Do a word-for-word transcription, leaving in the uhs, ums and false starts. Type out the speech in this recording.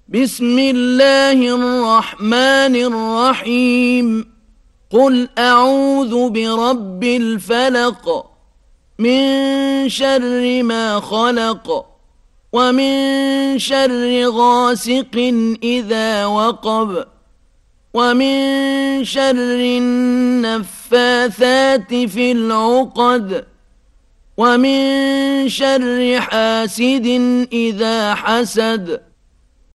بسم الله الرحمن الرحيم قل أعوذ برب الفلق من شر ما خلق ومن شر غاسق إذا وقب ومن شر النفاثات في العقد ومن شر حاسد إذا حسد